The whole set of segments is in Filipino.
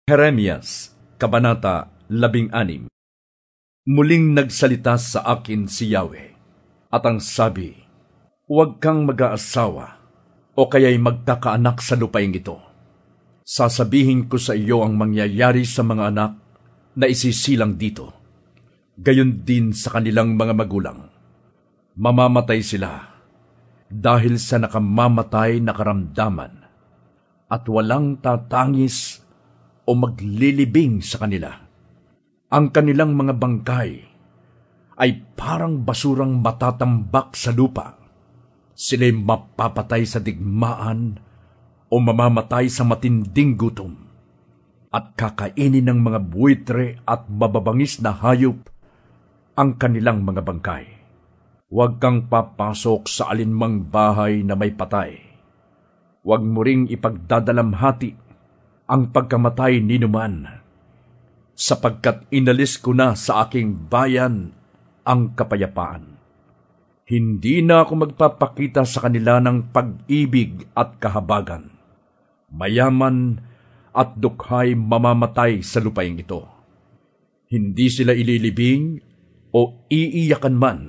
Jeremias, Kabanata 16. Muling nagsalita sa akin si Yahweh, at ang sabi, huwag kang mag-aasawa, o kaya'y magkakaanak sa lupaing ito. Sasabihin ko sa iyo ang mangyayari sa mga anak na isisilang dito. Gayon din sa kanilang mga magulang. Mamamatay sila dahil sa nakamamatay na karamdaman, at walang tatangis o maglilibing sa kanila. Ang kanilang mga bangkay ay parang basurang matatambak sa lupa. Sila'y mapapatay sa digmaan o mamamatay sa matinding gutom, at kakainin ng mga buwitre at mababangis na hayop ang kanilang mga bangkay. Huwag kang papasok sa alinmang bahay na may patay. Huwag mo ring ipagdadalamhati ang pagkamatay ni numan, sapagkat inalis ko na sa aking bayan ang kapayapaan. Hindi na ako magpapakita sa kanila ng pag-ibig at kahabagan. Mayaman at dukhay mamamatay sa lupaing ito. Hindi sila ililibing o iiyakan man.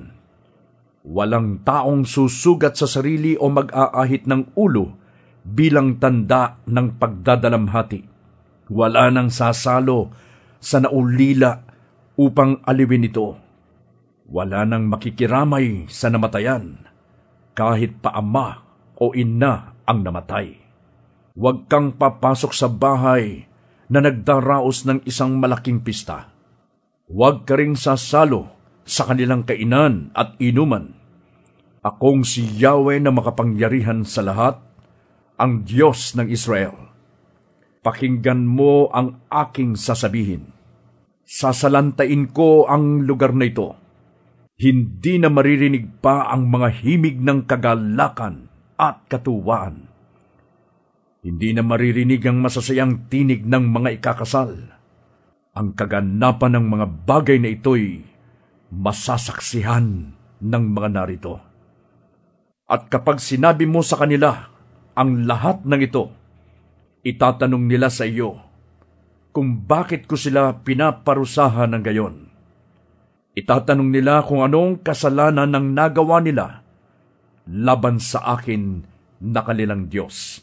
Walang taong susugat sa sarili o mag-aahit ng ulo bilang tanda ng pagdadalamhati. Wala nang sasalo sa naulila upang aliwin ito. Wala nang makikiramay sa namatayan, kahit pa ama o ina ang namatay. Huwag kang papasok sa bahay na nagdaraos ng isang malaking pista. Huwag ka ring sasalo sa kanilang kainan at inuman. Akong si Yahweh na makapangyarihan sa lahat, ang Diyos ng Israel. Pakinggan mo ang aking sasabihin. Sasalantain ko ang lugar na ito. Hindi na maririnig pa ang mga himig ng kagalakan at katuwaan. Hindi na maririnig ang masasayang tinig ng mga ikakasal. Ang kaganapan ng mga bagay na ito'y masasaksihan ng mga narito. At kapag sinabi mo sa kanila ang lahat ng ito, itatanong nila sa iyo kung bakit ko sila pinaparusahan ng gayon. Itatanong nila kung anong kasalanan ng nagawa nila laban sa akin na kanilang Diyos.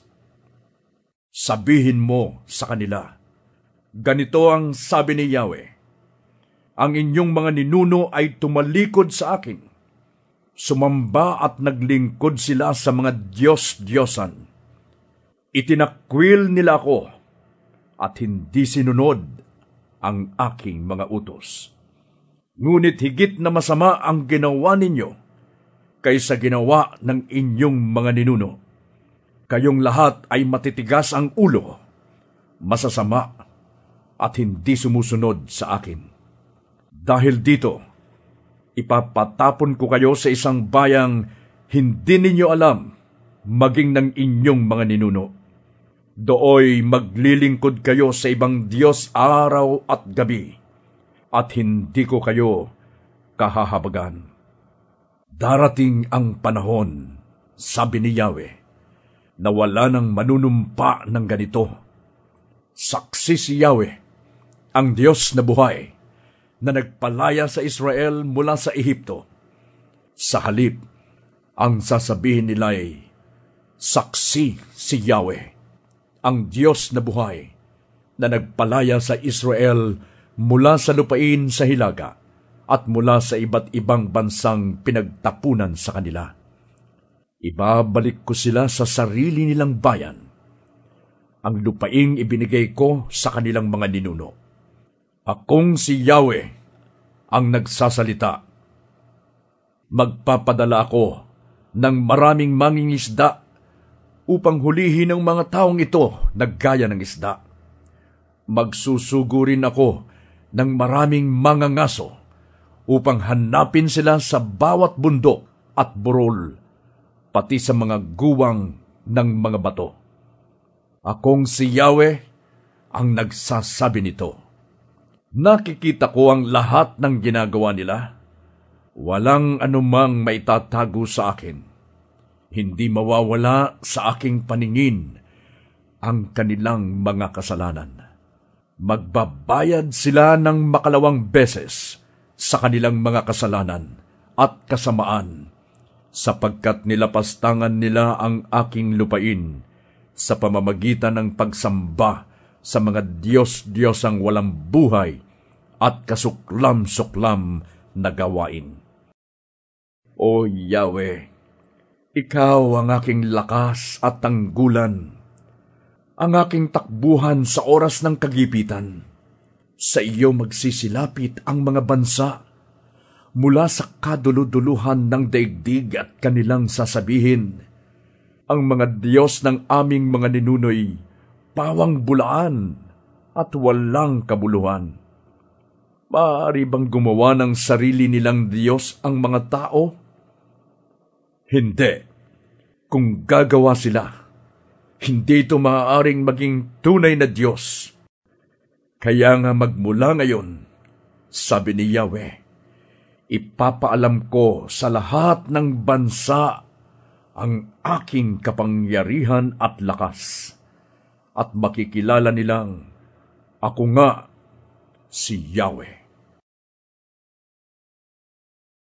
Sabihin mo sa kanila, ganito ang sabi ni Yahweh, ang inyong mga ninuno ay tumalikod sa akin. Sumamba at naglingkod sila sa mga Diyos-Diyosan. Itinakwil nila ako at hindi sinunod ang aking mga utos. Ngunit higit na masama ang ginawa ninyo kaysa ginawa ng inyong mga ninuno. Kayong lahat ay matitigas ang ulo, masasama at hindi sumusunod sa akin. Dahil dito, ipapatapon ko kayo sa isang bayang hindi ninyo alam, maging ng inyong mga ninuno. Dooy maglilingkod kayo sa ibang Diyos araw at gabi, at hindi ko kayo kahahabagan. Darating ang panahon, sabi ni Yahweh, na wala nang manunumpa ng ganito. Saksi si Yahweh, ang Diyos na buhay, na nagpalaya sa Israel mula sa Ehipto. Sa halip, ang sasabihin nila ay, saksi si Yahweh, ang Diyos na buhay, na nagpalaya sa Israel mula sa lupain sa hilaga at mula sa iba't ibang bansang pinagtapunan sa kanila. Ibabalik ko sila sa sarili nilang bayan. Ang lupaing ibinigay ko sa kanilang mga ninuno. Akong si Yahweh ang nagsasalita. Magpapadala ako ng maraming mangingisda upang hulihin ang mga taong ito na gaya ng isda. Magsusugo rin ako ng maraming mangangaso upang hanapin sila sa bawat bundok at burol, pati sa mga guwang ng mga bato. Akong si Yahweh ang nagsasabi nito. Nakikita ko ang lahat ng ginagawa nila. Walang anumang maitatago sa akin. Hindi mawawala sa aking paningin ang kanilang mga kasalanan. Magbabayad sila ng makalawang beses sa kanilang mga kasalanan at kasamaan, sapagkat nilapastangan nila ang aking lupain sa pamamagitan ng pagsamba sa mga Diyos-Diyosang walang buhay at kasuklam-suklam na gawain. O Yahweh, Ikaw ang aking lakas at tanggulan, ang aking takbuhan sa oras ng kagipitan. Sa iyo magsisilapit ang mga bansa mula sa kaduluduluhan ng daigdig at kanilang sasabihin, ang mga Diyos ng aming mga ninunoy, pawang bulaan at walang kabuluhan. Maaari bang gumawa ng sarili nilang Diyos ang mga tao? Hindi. Kung gagawa sila, hindi ito maaaring maging tunay na Diyos. Kaya nga magmula ngayon, sabi ni Yahweh, ipapaalam ko sa lahat ng bansa ang aking kapangyarihan at lakas, at makikilala nilang ako nga si Yahweh.